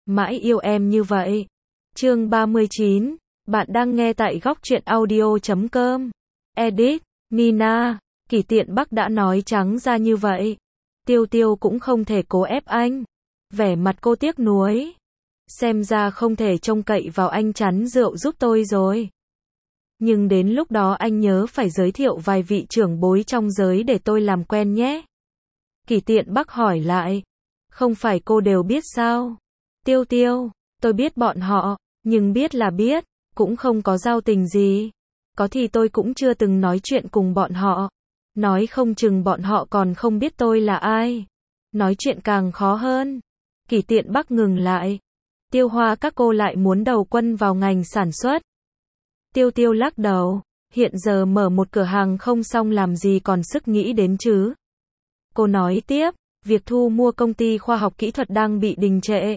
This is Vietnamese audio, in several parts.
Mãi yêu em như vậy. Chương 39, bạn đang nghe tại góc truyện audio.com. Edit, Nina, Kỷ Tiện Bắc đã nói trắng ra như vậy. Tiêu Tiêu cũng không thể cố ép anh. Vẻ mặt cô tiếc nuối. Xem ra không thể trông cậy vào anh chắn rượu giúp tôi rồi. Nhưng đến lúc đó anh nhớ phải giới thiệu vài vị trưởng bối trong giới để tôi làm quen nhé. Kỷ Tiện Bắc hỏi lại. Không phải cô đều biết sao? Tiêu Tiêu, tôi biết bọn họ, nhưng biết là biết, cũng không có giao tình gì. Có thì tôi cũng chưa từng nói chuyện cùng bọn họ. Nói không chừng bọn họ còn không biết tôi là ai. Nói chuyện càng khó hơn. Kỷ Tiện Bắc ngừng lại. Tiêu Hoa các cô lại muốn đầu quân vào ngành sản xuất. Tiêu Tiêu lắc đầu. Hiện giờ mở một cửa hàng không xong làm gì còn sức nghĩ đến chứ. Cô nói tiếp, việc thu mua công ty khoa học kỹ thuật đang bị đình trệ.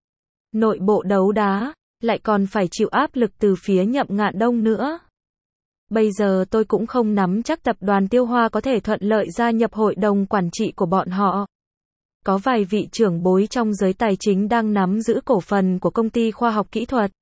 Nội bộ đấu đá, lại còn phải chịu áp lực từ phía Nhậm Ngạn Đông nữa. Bây giờ tôi cũng không nắm chắc tập đoàn Tiêu Hoa có thể thuận lợi gia nhập hội đồng quản trị của bọn họ. Có vài vị trưởng bối trong giới tài chính đang nắm giữ cổ phần của công ty khoa học kỹ thuật.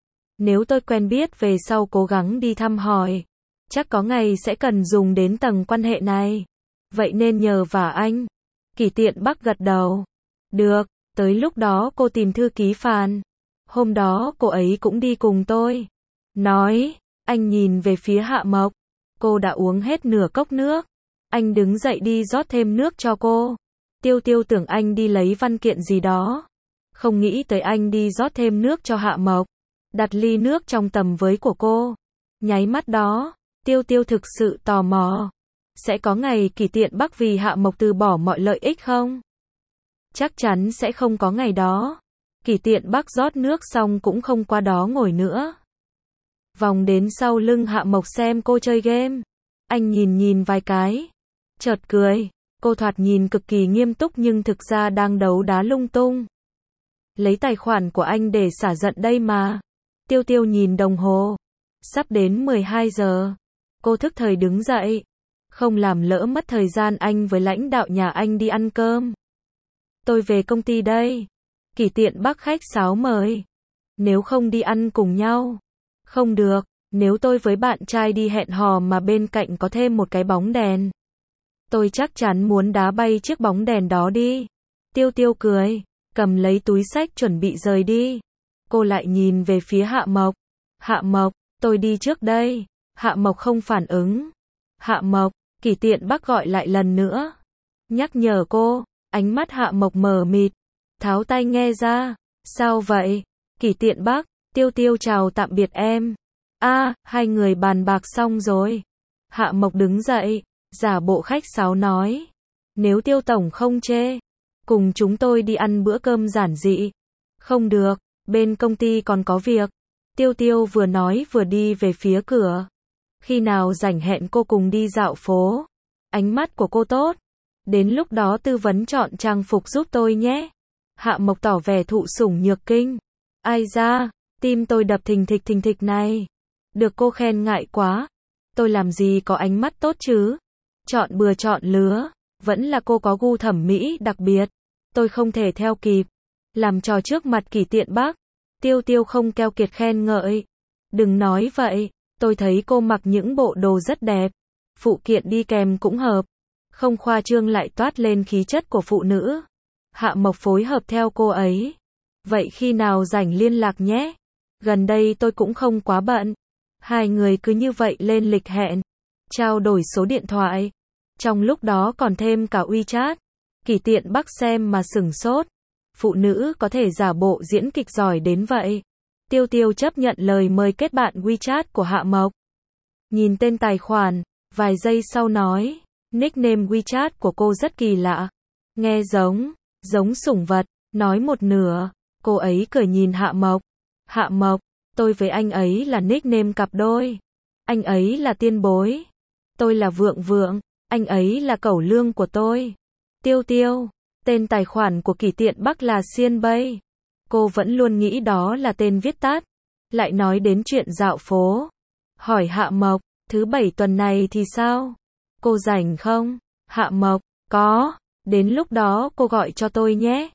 Nếu tôi quen biết về sau cố gắng đi thăm hỏi, chắc có ngày sẽ cần dùng đến tầng quan hệ này. Vậy nên nhờ vả anh. Kỷ Tiện Bắc gật đầu. Được, tới lúc đó cô tìm thư ký Phan. Hôm đó cô ấy cũng đi cùng tôi. Nói, anh nhìn về phía Hạ Mộc. Cô đã uống hết nửa cốc nước. Anh đứng dậy đi rót thêm nước cho cô. Tiêu Tiêu tưởng anh đi lấy văn kiện gì đó. Không nghĩ tới anh đi rót thêm nước cho Hạ Mộc. Đặt ly nước trong tầm với của cô. Nháy mắt đó, Tiêu Tiêu thực sự tò mò. Sẽ có ngày Kỷ Tiện Bắc vì Hạ Mộc từ bỏ mọi lợi ích không? Chắc chắn sẽ không có ngày đó. Kỷ Tiện Bắc rót nước xong cũng không qua đó ngồi nữa. Vòng đến sau lưng Hạ Mộc xem cô chơi game. Anh nhìn vài cái. Chợt cười. Cô thoạt nhìn cực kỳ nghiêm túc nhưng thực ra đang đấu đá lung tung. Lấy tài khoản của anh để xả giận đây mà. Tiêu Tiêu nhìn đồng hồ. Sắp đến 12 giờ. Cô thức thời đứng dậy. Không làm lỡ mất thời gian anh với lãnh đạo nhà anh đi ăn cơm. Tôi về công ty đây. Kỷ Tiện Bắc khách sáo mời. Nếu không đi ăn cùng nhau. Không được, nếu tôi với bạn trai đi hẹn hò mà bên cạnh có thêm một cái bóng đèn. Tôi chắc chắn muốn đá bay chiếc bóng đèn đó đi. Tiêu Tiêu cười, cầm lấy túi xách chuẩn bị rời đi. Cô lại nhìn về phía Hạ Mộc. Hạ Mộc, tôi đi trước đây. Hạ Mộc không phản ứng. Hạ Mộc, Kỷ Tiện Bắc gọi lại lần nữa. Nhắc nhở cô, ánh mắt Hạ Mộc mờ mịt. Tháo tai nghe ra. Sao vậy? Kỷ Tiện Bắc, Tiêu Tiêu chào tạm biệt em. Hai người bàn bạc xong rồi. Hạ Mộc đứng dậy, giả bộ khách sáo nói. Nếu Tiêu Tổng không chê, cùng chúng tôi đi ăn bữa cơm giản dị. Không được, bên công ty còn có việc. Tiêu Tiêu vừa nói vừa đi về phía cửa. Khi nào rảnh hẹn cô cùng đi dạo phố. Ánh mắt của cô tốt. Đến lúc đó tư vấn chọn trang phục giúp tôi nhé. Hạ Mộc tỏ vẻ thụ sủng nhược kinh. Ai da, tim tôi đập thình thịch này. Được cô khen ngại quá. Tôi làm gì có ánh mắt tốt chứ. Chọn bừa chọn lứa. Vẫn là cô có gu thẩm mỹ đặc biệt. Tôi không thể theo kịp. Làm trò trước mặt Kỷ Tiện Bắc. Tiêu Tiêu không keo kiệt khen ngợi. Đừng nói vậy. Tôi thấy cô mặc những bộ đồ rất đẹp. Phụ kiện đi kèm cũng hợp. Không khoa trương lại toát lên khí chất của phụ nữ. Hạ Mộc phối hợp theo cô ấy. Vậy khi nào rảnh liên lạc nhé. Gần đây tôi cũng không quá bận. Hai người cứ như vậy lên lịch hẹn. Trao đổi số điện thoại. Trong lúc đó còn thêm cả WeChat. Kỷ Tiện Bắc xem mà sửng sốt. Phụ nữ có thể giả bộ diễn kịch giỏi đến vậy. Tiêu Tiêu chấp nhận lời mời kết bạn WeChat của Hạ Mộc. Nhìn tên tài khoản, vài giây sau nói. Nickname WeChat của cô rất kỳ lạ. Nghe giống sủng vật. Nói một nửa. Cô ấy cười nhìn Hạ Mộc. Hạ Mộc, tôi với anh ấy là nickname cặp đôi. Anh ấy là tiên bối. Tôi là vượng vượng. Anh ấy là cẩu lương của tôi. Tiêu Tiêu, tên tài khoản của Kỷ Tiện Bắc là Xiên Bay. Cô vẫn luôn nghĩ đó là tên viết tắt. Lại nói đến chuyện dạo phố. Hỏi Hạ Mộc, thứ bảy tuần này thì sao? Cô rảnh không? Hạ Mộc, có. Đến lúc đó cô gọi cho tôi nhé.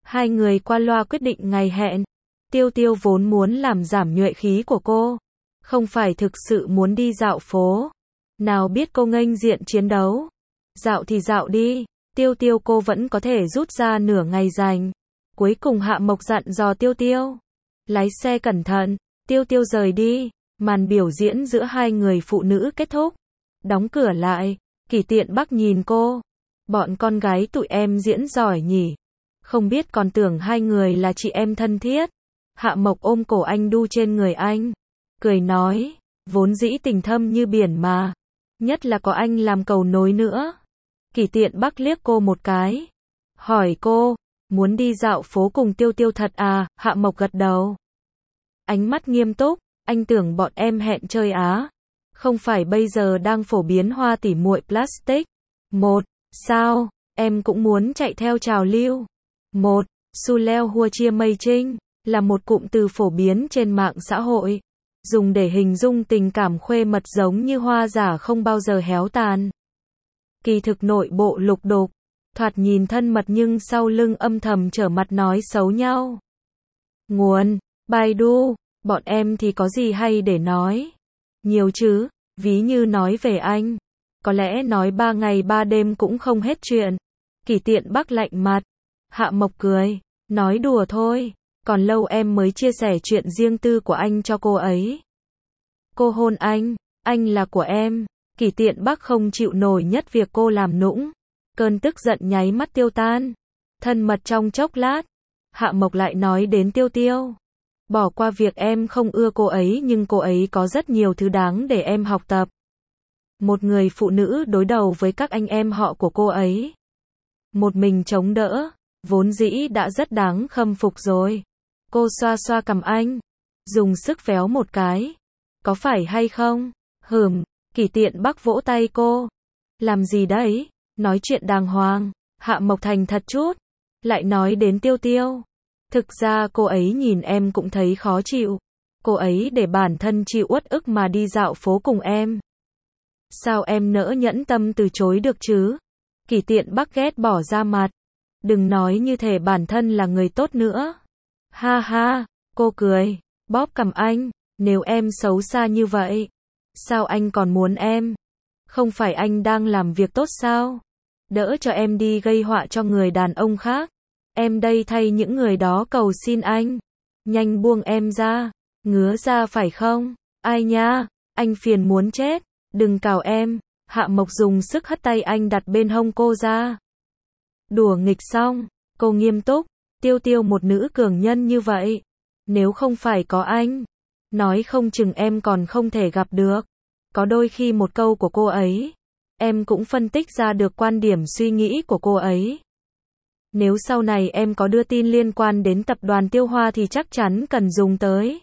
Hai người qua loa quyết định ngày hẹn. Tiêu Tiêu vốn muốn làm giảm nhuệ khí của cô, không phải thực sự muốn đi dạo phố. Nào biết cô nghênh diện chiến đấu. Dạo thì dạo đi, Tiêu Tiêu cô vẫn có thể rút ra nửa ngày dành. Cuối cùng Hạ Mộc dặn dò Tiêu Tiêu. Lái xe cẩn thận, Tiêu Tiêu rời đi. Màn biểu diễn giữa hai người phụ nữ kết thúc. Đóng cửa lại, Kỷ Tiện Bắc nhìn cô. Bọn con gái tụi em diễn giỏi nhỉ. Không biết còn tưởng hai người là chị em thân thiết. Hạ Mộc ôm cổ anh đu trên người anh. Cười nói, vốn dĩ tình thâm như biển mà. Nhất là có anh làm cầu nối nữa. Kỷ Tiện Bắc liếc cô một cái. Hỏi cô, muốn đi dạo phố cùng Tiêu Tiêu thật à? Hạ Mộc gật đầu. Ánh mắt nghiêm túc, anh tưởng bọn em hẹn chơi á. Không phải bây giờ đang phổ biến hoa tỉ muội plastic. Một, sao, em cũng muốn chạy theo trào lưu. Một, su leo hua chia mây trinh, là một cụm từ phổ biến trên mạng xã hội. Dùng để hình dung tình cảm khuê mật giống như hoa giả không bao giờ héo tàn. Kỳ thực nội bộ lục đục, thoạt nhìn thân mật nhưng sau lưng âm thầm trở mặt nói xấu nhau. Nguồn, Baidu, bọn em thì có gì hay để nói? Nhiều chứ, ví như nói về anh. Có lẽ nói 3 ngày 3 đêm cũng không hết chuyện. Kỷ Tiện Bắc lạnh mặt. Hạ Mộc cười, nói đùa thôi. Còn lâu em mới chia sẻ chuyện riêng tư của anh cho cô ấy. Cô hôn anh là của em. Kỷ Tiện Bắc không chịu nổi nhất việc cô làm nũng. Cơn tức giận nháy mắt tiêu tan. Thân mật trong chốc lát. Hạ Mộc lại nói đến Tiêu Tiêu. Bỏ qua việc em không ưa cô ấy nhưng cô ấy có rất nhiều thứ đáng để em học tập. Một người phụ nữ đối đầu với các anh em họ của cô ấy. Một mình chống đỡ, vốn dĩ đã rất đáng khâm phục rồi. Cô xoa xoa cằm anh, dùng sức véo một cái. Có phải hay không? Kỷ Tiện Bắc vỗ tay cô. Làm gì đấy? Nói chuyện đàng hoàng. Hạ Mộc thành thật chút. Lại nói đến Tiêu Tiêu. Thực ra cô ấy nhìn em cũng thấy khó chịu. Cô ấy để bản thân chịu uất ức mà đi dạo phố cùng em. Sao em nỡ nhẫn tâm từ chối được chứ? Kỷ Tiện Bắc ghét bỏ ra mặt. Đừng nói như thể bản thân là người tốt nữa. Ha ha, cô cười, bóp cằm anh. Nếu em xấu xa như vậy, sao anh còn muốn em? Không phải anh đang làm việc tốt sao? Đỡ cho em đi gây họa cho người đàn ông khác. Em đây thay những người đó cầu xin anh. Nhanh buông em ra. Ngứa ra phải không? Ai nha, anh phiền muốn chết. Đừng cào em. Hạ Mộc dùng sức hất tay anh đặt bên hông cô ra. Đùa nghịch xong, cô nghiêm túc. Tiêu Tiêu một nữ cường nhân như vậy. Nếu không phải có anh, nói không chừng em còn không thể gặp được. Có đôi khi một câu của cô ấy, em cũng phân tích ra được quan điểm suy nghĩ của cô ấy. Nếu sau này em có đưa tin liên quan đến tập đoàn Tiêu Hoa thì chắc chắn cần dùng tới.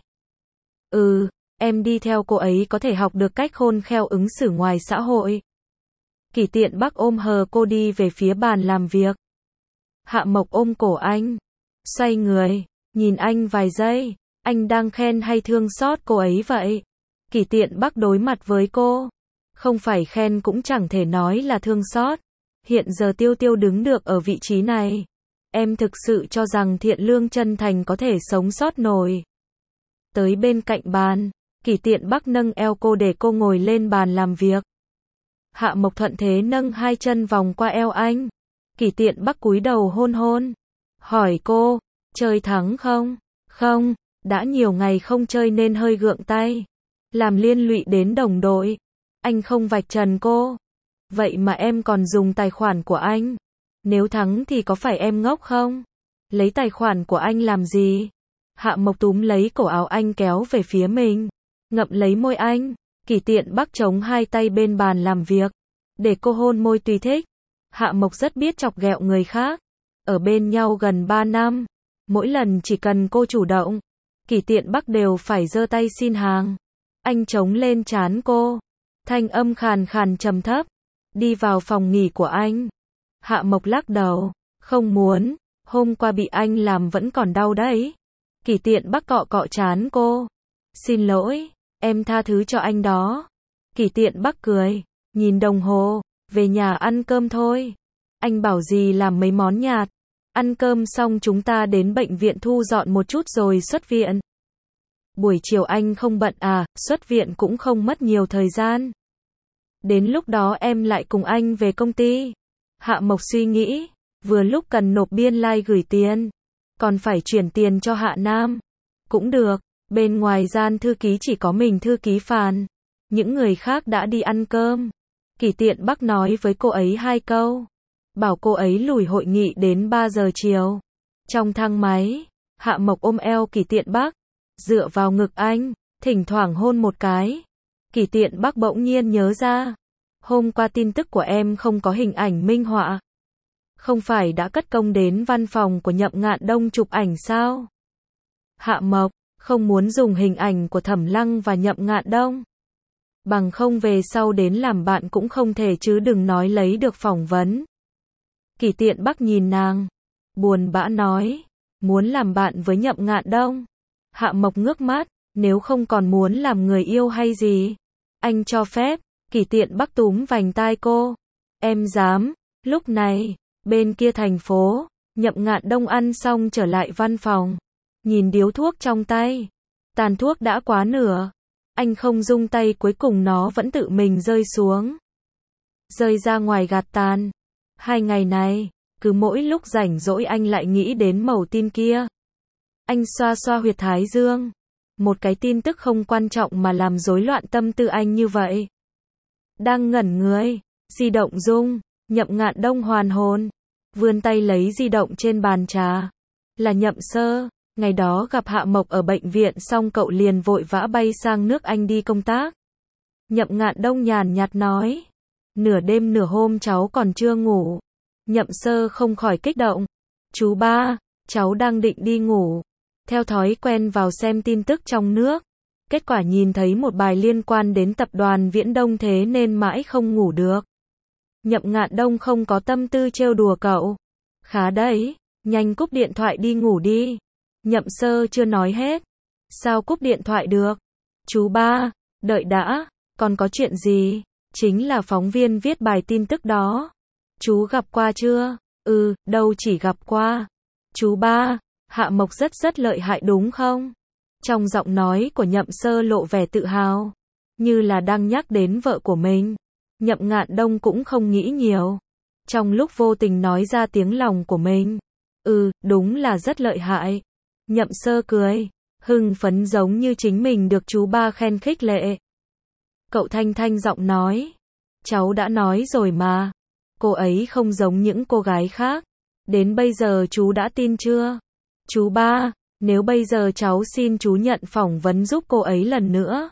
Em đi theo cô ấy có thể học được cách khôn khéo ứng xử ngoài xã hội. Kỷ Tiện Bắc ôm hờ cô đi về phía bàn làm việc. Hạ Mộc ôm cổ anh, xoay người, nhìn anh vài giây. Anh đang khen hay thương xót cô ấy vậy? Kỷ Tiện Bắc đối mặt với cô. Không phải khen cũng chẳng thể nói là thương xót. Hiện giờ Tiêu Tiêu đứng được ở vị trí này. Em thực sự cho rằng thiện lương chân thành có thể sống sót nổi. Tới bên cạnh bàn, Kỷ Tiện Bắc nâng eo cô để cô ngồi lên bàn làm việc. Hạ Mộc thuận thế nâng hai chân vòng qua eo anh. Kỷ Tiện Bắc cúi đầu hôn hôn. Hỏi cô, chơi thắng không? Không, đã nhiều ngày không chơi nên hơi gượng tay. Làm liên lụy đến đồng đội. Anh không vạch trần cô. Vậy mà em còn dùng tài khoản của anh. Nếu thắng thì có phải em ngốc không? Lấy tài khoản của anh làm gì? Hạ Mộc túm lấy cổ áo anh kéo về phía mình. Ngậm lấy môi anh. Kỷ Tiện Bắc chống hai tay bên bàn làm việc. Để cô hôn môi tùy thích. Hạ Mộc rất biết chọc ghẹo người khác. Ở bên nhau gần 3 năm. Mỗi lần chỉ cần cô chủ động, Kỷ Tiện Bắc đều phải giơ tay xin hàng. Anh chống lên trán cô. Thanh âm khàn khàn trầm thấp. Đi vào phòng nghỉ của anh. Hạ Mộc lắc đầu. Không muốn. Hôm qua bị anh làm vẫn còn đau đấy. Kỷ Tiện Bắc cọ cọ trán cô. Xin lỗi. Em tha thứ cho anh đó. Kỷ Tiện Bắc cười. Nhìn đồng hồ. Về nhà ăn cơm thôi. Anh bảo gì làm mấy món nhạt. Ăn cơm xong chúng ta đến bệnh viện thu dọn một chút rồi xuất viện. Buổi chiều anh không bận à, xuất viện cũng không mất nhiều thời gian. Đến lúc đó em lại cùng anh về công ty. Hạ Mộc suy nghĩ, vừa lúc cần nộp biên lai gửi tiền, còn phải chuyển tiền cho Hạ Nam. Cũng được, bên ngoài gian thư ký chỉ có mình thư ký Phàn. Những người khác đã đi ăn cơm. Kỷ Tiện Bắc nói với cô ấy 2 câu. Bảo cô ấy lùi hội nghị đến 3 giờ chiều. Trong thang máy, Hạ Mộc ôm eo Kỷ Tiện Bắc, dựa vào ngực anh, thỉnh thoảng hôn một cái. Kỷ Tiện Bắc bỗng nhiên nhớ ra. Hôm qua tin tức của em không có hình ảnh minh họa. Không phải đã cất công đến văn phòng của Nhậm Ngạn Đông chụp ảnh sao? Hạ Mộc, không muốn dùng hình ảnh của Thẩm Lăng và Nhậm Ngạn Đông. Bằng không về sau đến làm bạn cũng không thể chứ đừng nói lấy được phỏng vấn. Kỷ Tiện Bắc nhìn nàng, buồn bã nói, muốn làm bạn với Nhậm Ngạn Đông. Hạ Mộc ngước mắt, nếu không còn muốn làm người yêu hay gì? Anh cho phép. Kỷ Tiện Bắc túm vành tai cô. Em dám. Lúc này, bên kia thành phố, Nhậm Ngạn Đông ăn xong trở lại văn phòng. Nhìn điếu thuốc trong tay. Tàn thuốc đã quá nửa. Anh không rung tay, cuối cùng nó vẫn tự mình rơi xuống. Rơi ra ngoài gạt tàn. 2 ngày này, cứ mỗi lúc rảnh rỗi anh lại nghĩ đến mẩu tin kia. Anh xoa xoa huyệt thái dương. Một cái tin tức không quan trọng mà làm rối loạn tâm tư anh như vậy. Đang ngẩn người, di động rung, Nhậm Ngạn Đông hoàn hồn, vươn tay lấy di động trên bàn trà. Là Nhậm Sơ, ngày đó gặp Hạ Mộc ở bệnh viện xong cậu liền vội vã bay sang nước Anh đi công tác. Nhậm Ngạn Đông nhàn nhạt nói, nửa đêm nửa hôm cháu còn chưa ngủ. Nhậm Sơ không khỏi kích động, chú ba, cháu đang định đi ngủ. Theo thói quen vào xem tin tức trong nước. Kết quả nhìn thấy một bài liên quan đến tập đoàn Viễn Đông thế nên mãi không ngủ được. Nhậm Ngạn Đông không có tâm tư trêu đùa cậu. Khá đấy, nhanh cúp điện thoại đi ngủ đi. Nhậm Sơ chưa nói hết. Sao cúp điện thoại được? Chú ba, đợi đã, còn có chuyện gì? Chính là phóng viên viết bài tin tức đó. Chú gặp qua chưa? Đâu chỉ gặp qua. Chú ba, Hạ Mộc rất lợi hại đúng không? Trong giọng nói của Nhậm Sơ lộ vẻ tự hào, như là đang nhắc đến vợ của mình. Nhậm Ngạn Đông cũng không nghĩ nhiều. Trong lúc vô tình nói ra tiếng lòng của mình. Đúng là rất lợi hại. Nhậm Sơ cười, hưng phấn giống như chính mình được chú ba khen khích lệ. Cậu thanh giọng nói, cháu đã nói rồi mà. Cô ấy không giống những cô gái khác. Đến bây giờ chú đã tin chưa? Chú ba, nếu bây giờ cháu xin chú nhận phỏng vấn giúp cô ấy lần nữa,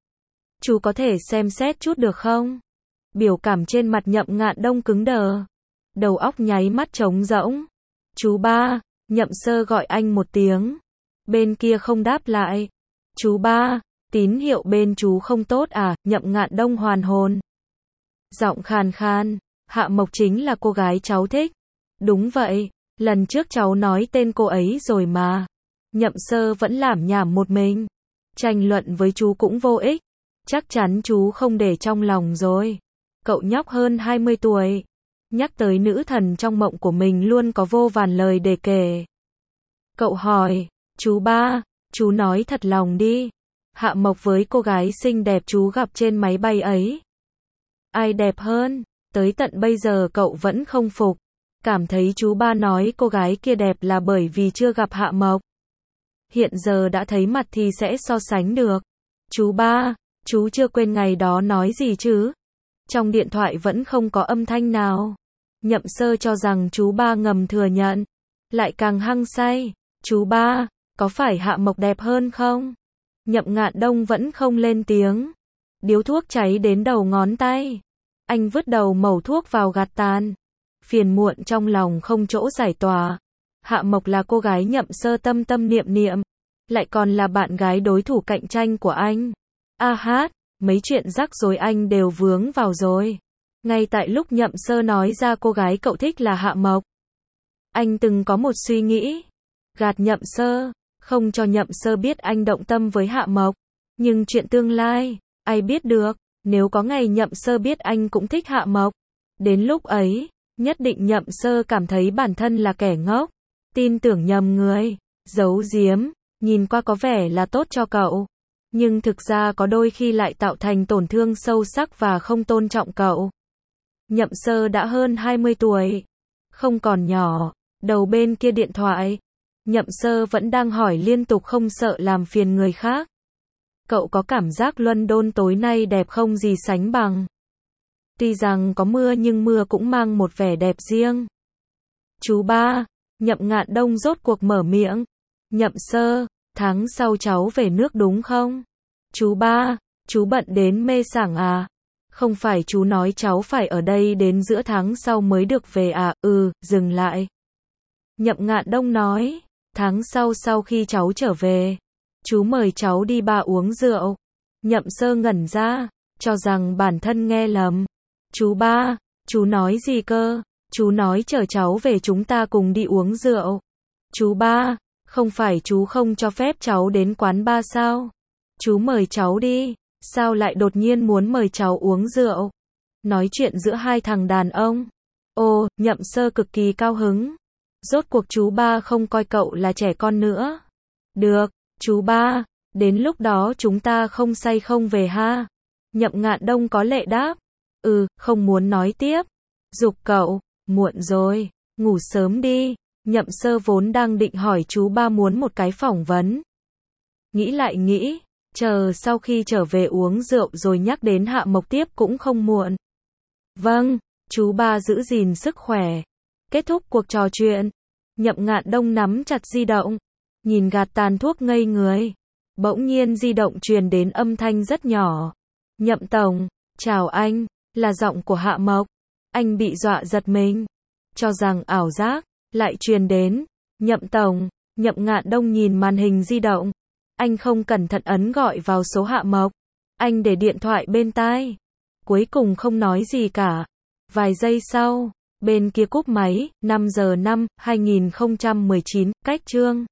chú có thể xem xét chút được không? Biểu cảm trên mặt Nhậm Ngạn Đông cứng đờ. Đầu óc nháy mắt trống rỗng. Chú ba, Nhậm Sơ gọi anh một tiếng. Bên kia không đáp lại. Chú ba, tín hiệu bên chú không tốt à? Nhậm Ngạn Đông hoàn hồn. Giọng khàn khan, Hạ Mộc chính là cô gái cháu thích. Đúng vậy, lần trước cháu nói tên cô ấy rồi mà. Nhậm Sơ vẫn lảm nhảm một mình. Tranh luận với chú cũng vô ích. Chắc chắn chú không để trong lòng rồi. Cậu nhóc hơn 20 tuổi. Nhắc tới nữ thần trong mộng của mình luôn có vô vàn lời để kể. Cậu hỏi, chú ba, chú nói thật lòng đi. Hạ Mộc với cô gái xinh đẹp chú gặp trên máy bay ấy. Ai đẹp hơn? Tới tận bây giờ cậu vẫn không phục. Cảm thấy chú ba nói cô gái kia đẹp là bởi vì chưa gặp Hạ Mộc. Hiện giờ đã thấy mặt thì sẽ so sánh được. Chú ba, chú chưa quên ngày đó nói gì chứ? Trong điện thoại vẫn không có âm thanh nào. Nhậm Sơ cho rằng chú ba ngầm thừa nhận. Lại càng hăng say. Chú ba, có phải Hạ Mộc đẹp hơn không? Nhậm Ngạn Đông vẫn không lên tiếng. Điếu thuốc cháy đến đầu ngón tay. Anh vứt đầu mẩu thuốc vào gạt tàn. Phiền muộn trong lòng không chỗ giải tỏa. Hạ Mộc là cô gái Nhậm Sơ tâm niệm. Lại còn là bạn gái đối thủ cạnh tranh của anh. Mấy chuyện rắc rối anh đều vướng vào rồi. Ngay tại lúc Nhậm Sơ nói ra cô gái cậu thích là Hạ Mộc, anh từng có một suy nghĩ. Gạt Nhậm Sơ, không cho Nhậm Sơ biết anh động tâm với Hạ Mộc. Nhưng chuyện tương lai, ai biết được, nếu có ngày Nhậm Sơ biết anh cũng thích Hạ Mộc. Đến lúc ấy, Nhất định Nhậm Sơ cảm thấy bản thân là kẻ ngốc, tin tưởng nhầm người, giấu giếm, nhìn qua có vẻ là tốt cho cậu, nhưng thực ra có đôi khi lại tạo thành tổn thương sâu sắc và không tôn trọng cậu. Nhậm Sơ đã hơn 20 tuổi, không còn nhỏ. Đầu bên kia điện thoại, Nhậm Sơ vẫn đang hỏi liên tục không sợ làm phiền người khác. Cậu có cảm giác London tối nay đẹp không gì sánh bằng. Tuy rằng có mưa nhưng mưa cũng mang một vẻ đẹp riêng. Chú ba, Nhậm Ngạn Đông rốt cuộc mở miệng. Nhậm Sơ, tháng sau cháu về nước đúng không? Chú ba, chú bận đến mê sảng à? Không phải chú nói cháu phải ở đây đến giữa tháng sau mới được về à? Dừng lại. Nhậm Ngạn Đông nói, tháng sau khi cháu trở về, chú mời cháu đi bar uống rượu. Nhậm Sơ ngẩn ra, cho rằng bản thân nghe lầm. Chú ba, chú nói gì cơ? Chú nói chở cháu về chúng ta cùng đi uống rượu. Chú ba, không phải chú không cho phép cháu đến quán bar sao? Chú mời cháu đi, sao lại đột nhiên muốn mời cháu uống rượu? Nói chuyện giữa hai thằng đàn ông. Nhậm Sơ cực kỳ cao hứng. Rốt cuộc chú ba không coi cậu là trẻ con nữa. Được, chú ba, đến lúc đó chúng ta không say không về ha? Nhậm Ngạn Đông có lệ đáp. Không muốn nói tiếp. Giục cậu, muộn rồi, ngủ sớm đi. Nhậm Sơ vốn đang định hỏi chú ba muốn một cái phỏng vấn. Nghĩ lại nghĩ, chờ sau khi trở về uống rượu rồi nhắc đến Hạ Mộc tiếp cũng không muộn. Vâng, chú ba giữ gìn sức khỏe. Kết thúc cuộc trò chuyện, Nhậm Ngạn Đông nắm chặt di động, nhìn gạt tàn thuốc ngây người. Bỗng nhiên di động truyền đến âm thanh rất nhỏ. Nhậm tổng, chào anh, là giọng của Hạ Mộc. Anh bị dọa giật mình, cho rằng ảo giác, lại truyền đến. Nhậm tổng, Nhậm Ngạn Đông nhìn màn hình di động. Anh không cẩn thận ấn gọi vào số Hạ Mộc. Anh để điện thoại bên tai. Cuối cùng không nói gì cả. Vài giây sau, bên kia cúp máy. 5 giờ 5, 2019, cách chương.